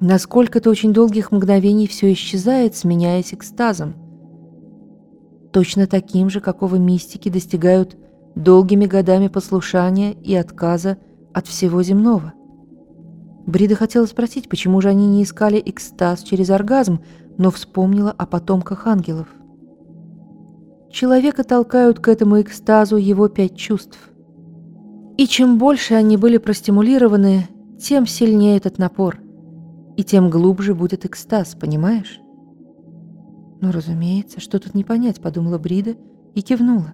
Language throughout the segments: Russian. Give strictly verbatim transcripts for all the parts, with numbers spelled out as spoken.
На сколько-то очень долгих мгновений все исчезает, сменяясь экстазом. Точно таким же, какого мистики достигают долгими годами послушания и отказа от всего земного. Брида хотела спросить, почему же они не искали экстаз через оргазм, но вспомнила о потомках ангелов. Человека толкают к этому экстазу его пять чувств. И чем больше они были простимулированы, тем сильнее этот напор, и тем глубже будет экстаз, понимаешь? «Ну, разумеется, что тут не понять», — подумала Брида и кивнула.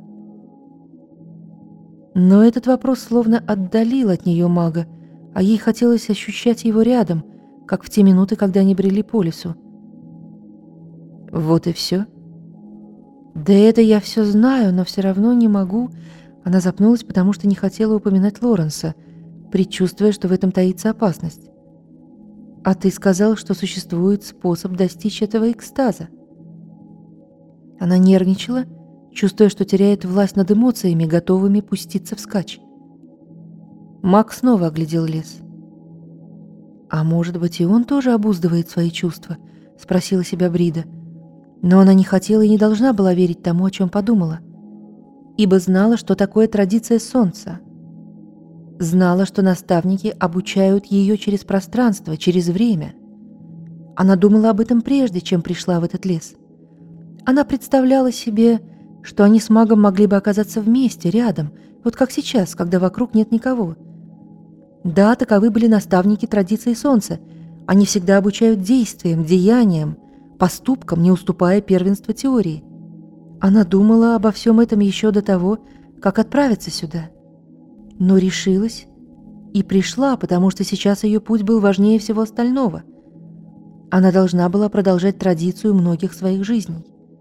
Но этот вопрос словно отдалил от нее мага, а ей хотелось ощущать его рядом, как в те минуты, когда они брели по лесу. «Вот и все. Да это я все знаю, но все равно не могу». Она запнулась, потому что не хотела упоминать Лоренса, предчувствуя, что в этом таится опасность. «А ты сказал, что существует способ достичь этого экстаза». Она нервничала, чувствуя, что теряет власть над эмоциями, готовыми пуститься вскачь. Маг снова оглядел лес. «А может быть, и он тоже обуздывает свои чувства?» — спросила себя Брида. Но она не хотела и не должна была верить тому, о чем подумала, ибо знала, что такое традиция солнца. Знала, что наставники обучают ее через пространство, через время. Она думала об этом прежде, чем пришла в этот лес. Она представляла себе, что они с магом могли бы оказаться вместе, рядом, вот как сейчас, когда вокруг нет никого. Да, таковы были наставники традиции солнца. Они всегда обучают действиям, деяниям, поступкам, не уступая первенства теории. Она думала обо всем этом еще до того, как отправиться сюда. Но решилась и пришла, потому что сейчас ее путь был важнее всего остального. Она должна была продолжать традицию многих своих жизней.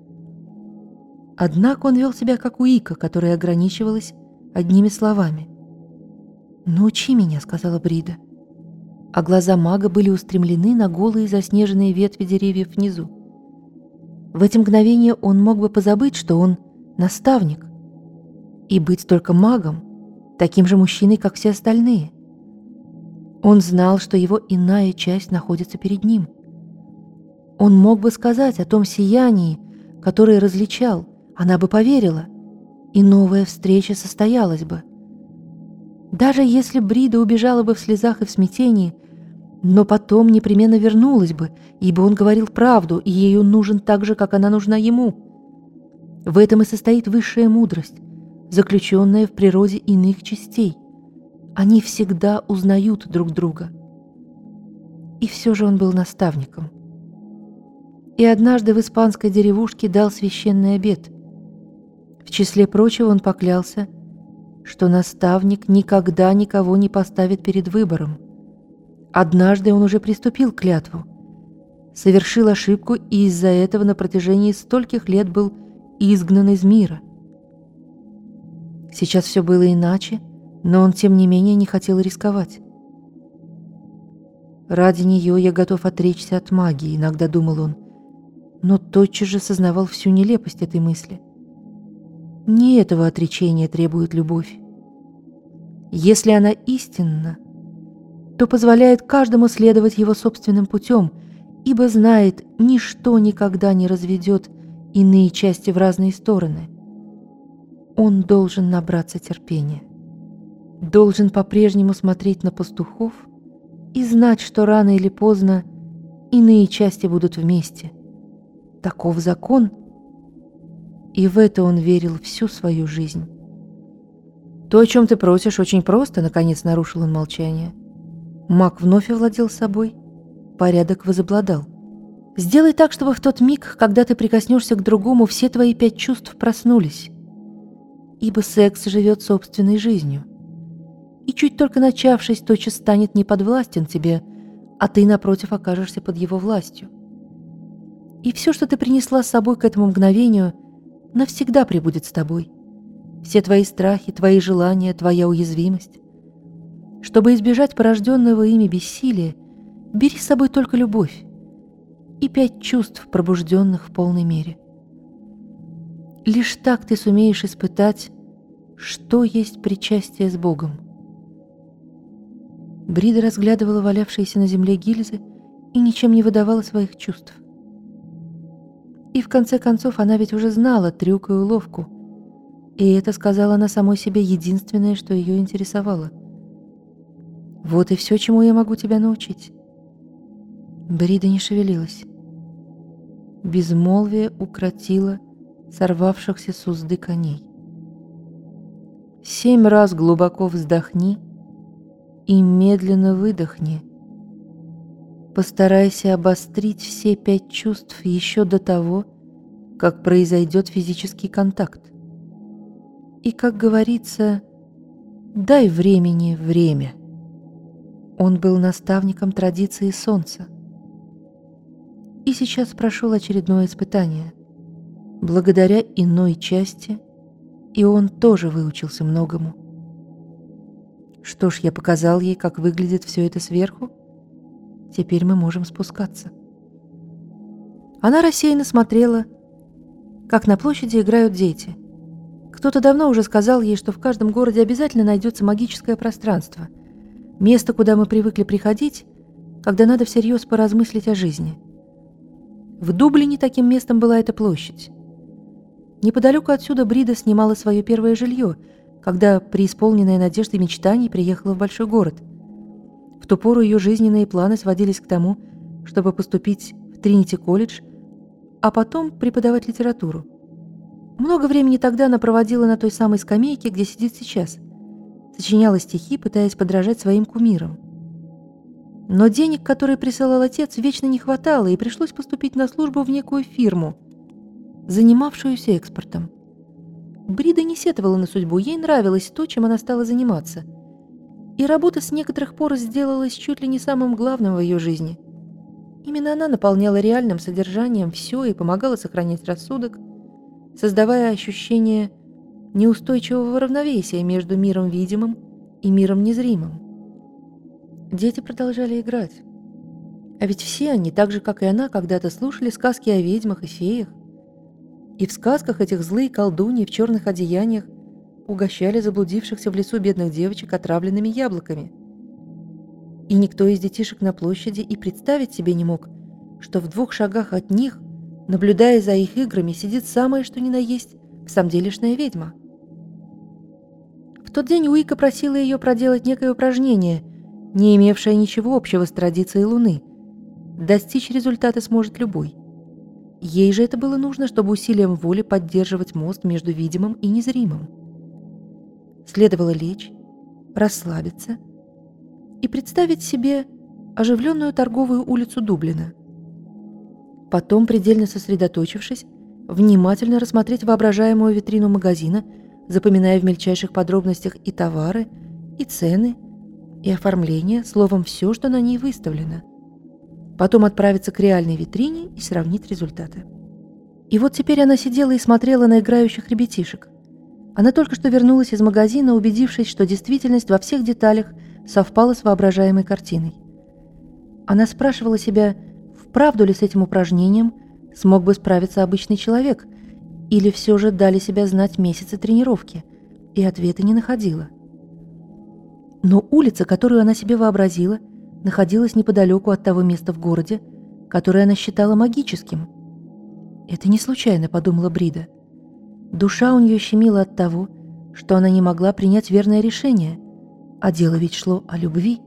Однако он вел себя как Уика, которая ограничивалась одними словами. «Научи меня», — сказала Брида. А глаза мага были устремлены на голые заснеженные ветви деревьев внизу. В эти мгновения он мог бы позабыть, что он наставник, и быть только магом, таким же мужчиной, как все остальные. Он знал, что его иная часть находится перед ним. Он мог бы сказать о том сиянии, которое различал, она бы поверила, и новая встреча состоялась бы. Даже если Брида убежала бы в слезах и в смятении, но потом непременно вернулась бы, ибо он говорил правду, и ей он нужен так же, как она нужна ему. В этом и состоит высшая мудрость, заключенная в природе иных частей. Они всегда узнают друг друга. И все же он был наставником. И однажды в испанской деревушке дал священный обет. В числе прочего он поклялся, что наставник никогда никого не поставит перед выбором. Однажды он уже приступил к клятву, совершил ошибку и из-за этого на протяжении стольких лет был изгнан из мира. Сейчас все было иначе, но он, тем не менее, не хотел рисковать. «Ради нее я готов отречься от магии», — иногда думал он, но тотчас же сознавал всю нелепость этой мысли. Не этого отречения требует любовь. Если она истинна, то позволяет каждому следовать его собственным путем, ибо знает, ничто никогда не разведет иные части в разные стороны. Он должен набраться терпения, должен по-прежнему смотреть на пастухов и знать, что рано или поздно иные части будут вместе. Таков закон, и в это он верил всю свою жизнь. «То, о чем ты просишь, очень просто», — наконец нарушил он молчание. Маг вновь овладел собой, порядок возобладал. «Сделай так, чтобы в тот миг, когда ты прикоснешься к другому, все твои пять чувств проснулись. Ибо секс живет собственной жизнью. И чуть только начавшись, тотчас станет неподвластен тебе, а ты, напротив, окажешься под его властью. И все, что ты принесла с собой к этому мгновению, навсегда пребудет с тобой. Все твои страхи, твои желания, твоя уязвимость. Чтобы избежать порожденного ими бессилия, бери с собой только любовь и пять чувств, пробужденных в полной мере. Лишь так ты сумеешь испытать, что есть причастие с Богом». Брида разглядывала валявшиеся на земле гильзы и ничем не выдавала своих чувств. И в конце концов она ведь уже знала трюк и уловку, и это, сказала она самой себе, единственное, что ее интересовало. «Вот и все, чему я могу тебя научить». Брида не шевелилась. Безмолвие укротило сорвавшихся с узды коней. Семь раз глубоко вздохни и медленно выдохни. Постарайся обострить все пять чувств еще до того, как произойдет физический контакт. И, как говорится, дай времени время. Он был наставником традиции солнца. И сейчас прошел очередное испытание. Благодаря иной части, и он тоже выучился многому. Что ж, я показал ей, как выглядит все это сверху. Теперь мы можем спускаться. Она рассеянно смотрела, как на площади играют дети. Кто-то давно уже сказал ей, что в каждом городе обязательно найдется магическое пространство, место, куда мы привыкли приходить, когда надо всерьез поразмыслить о жизни. В Дублине таким местом была эта площадь. Неподалеку отсюда Брида снимала свое первое жилье, когда, преисполненная надежд и мечтаний, приехала в большой город. В ту пору ее жизненные планы сводились к тому, чтобы поступить в Тринити-колледж, а потом преподавать литературу. Много времени тогда она проводила на той самой скамейке, где сидит сейчас. Сочиняла стихи, пытаясь подражать своим кумирам. Но денег, которые присылал отец, вечно не хватало, и пришлось поступить на службу в некую фирму, занимавшуюся экспортом. Брида не сетовала на судьбу, ей нравилось то, чем она стала заниматься. И работа с некоторых пор сделалась чуть ли не самым главным в ее жизни. Именно она наполняла реальным содержанием все и помогала сохранять рассудок, создавая ощущение неустойчивого равновесия между миром видимым и миром незримым. Дети продолжали играть. А ведь все они, так же, как и она, когда-то слушали сказки о ведьмах и феях. И в сказках этих злые колдуньи в черных одеяниях угощали заблудившихся в лесу бедных девочек отравленными яблоками. И никто из детишек на площади и представить себе не мог, что в двух шагах от них, наблюдая за их играми, сидит самая что ни на есть всамделишная ведьма. В тот день Уика просила ее проделать некое упражнение, не имевшее ничего общего с традицией Луны. Достичь результата сможет любой. Ей же это было нужно, чтобы усилием воли поддерживать мост между видимым и незримым. Следовало лечь, расслабиться и представить себе оживленную торговую улицу Дублина. Потом, предельно сосредоточившись, внимательно рассмотреть воображаемую витрину магазина, запоминая в мельчайших подробностях и товары, и цены, и оформление, словом, все, что на ней выставлено. Потом отправиться к реальной витрине и сравнить результаты. И вот теперь она сидела и смотрела на играющих ребятишек. Она только что вернулась из магазина, убедившись, что действительность во всех деталях совпала с воображаемой картиной. Она спрашивала себя, вправду ли с этим упражнением смог бы справиться обычный человек, или все же дали себя знать месяцы тренировки, и ответа не находила. Но улица, которую она себе вообразила, находилась неподалеку от того места в городе, которое она считала магическим. «Это не случайно», — подумала Брида. Душа у нее щемила от того, что она не могла принять верное решение, а дело ведь шло о любви.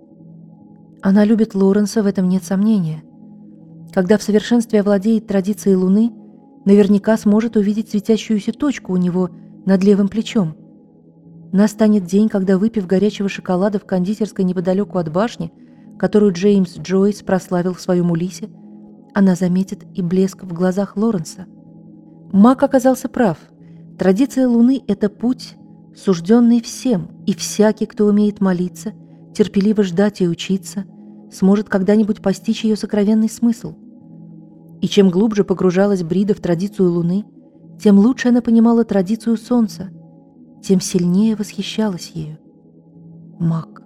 Она любит Лоренса, в этом нет сомнения. Когда в совершенстве овладеет традицией Луны, наверняка сможет увидеть светящуюся точку у него над левым плечом. Настанет день, когда, выпив горячего шоколада в кондитерской неподалеку от башни, которую Джеймс Джойс прославил в своем Улиссе, она заметит и блеск в глазах Лоренса. Маг оказался прав. Традиция Луны — это путь, сужденный всем, и всякий, кто умеет молиться, терпеливо ждать и учиться, сможет когда-нибудь постичь ее сокровенный смысл. И чем глубже погружалась Брида в традицию Луны, тем лучше она понимала традицию Солнца, тем сильнее восхищалась ею. Маг.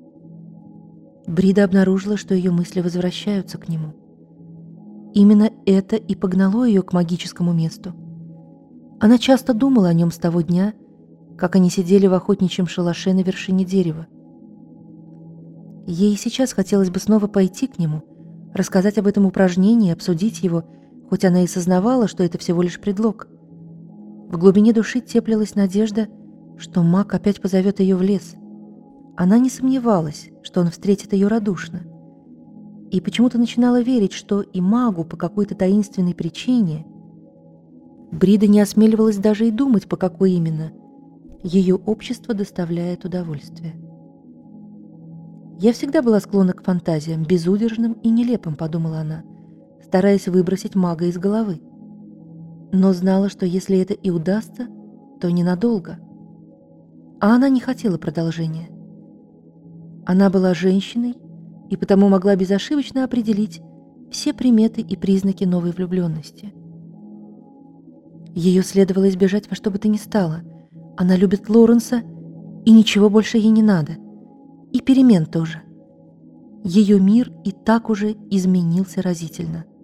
Брида обнаружила, что ее мысли возвращаются к нему. Именно это и погнало ее к магическому месту. Она часто думала о нем с того дня, как они сидели в охотничьем шалаше на вершине дерева. Ей сейчас хотелось бы снова пойти к нему, рассказать об этом упражнении, обсудить его, хоть она и сознавала, что это всего лишь предлог. В глубине души теплилась надежда, что маг опять позовет ее в лес. Она не сомневалась, что он встретит ее радушно. И почему-то начинала верить, что и магу по какой-то таинственной причине Брида не осмеливалась даже и думать, по какой именно, ее общество доставляет удовольствие. «Я всегда была склонна к фантазиям, безудержным и нелепым», — подумала она, стараясь выбросить мага из головы. Но знала, что если это и удастся, то ненадолго. А она не хотела продолжения. Она была женщиной и потому могла безошибочно определить все приметы и признаки новой влюбленности. Ее следовало избежать во что бы то ни стало. Она любит Лоуренса, и ничего больше ей не надо. И перемен тоже. Ее мир и так уже изменился разительно.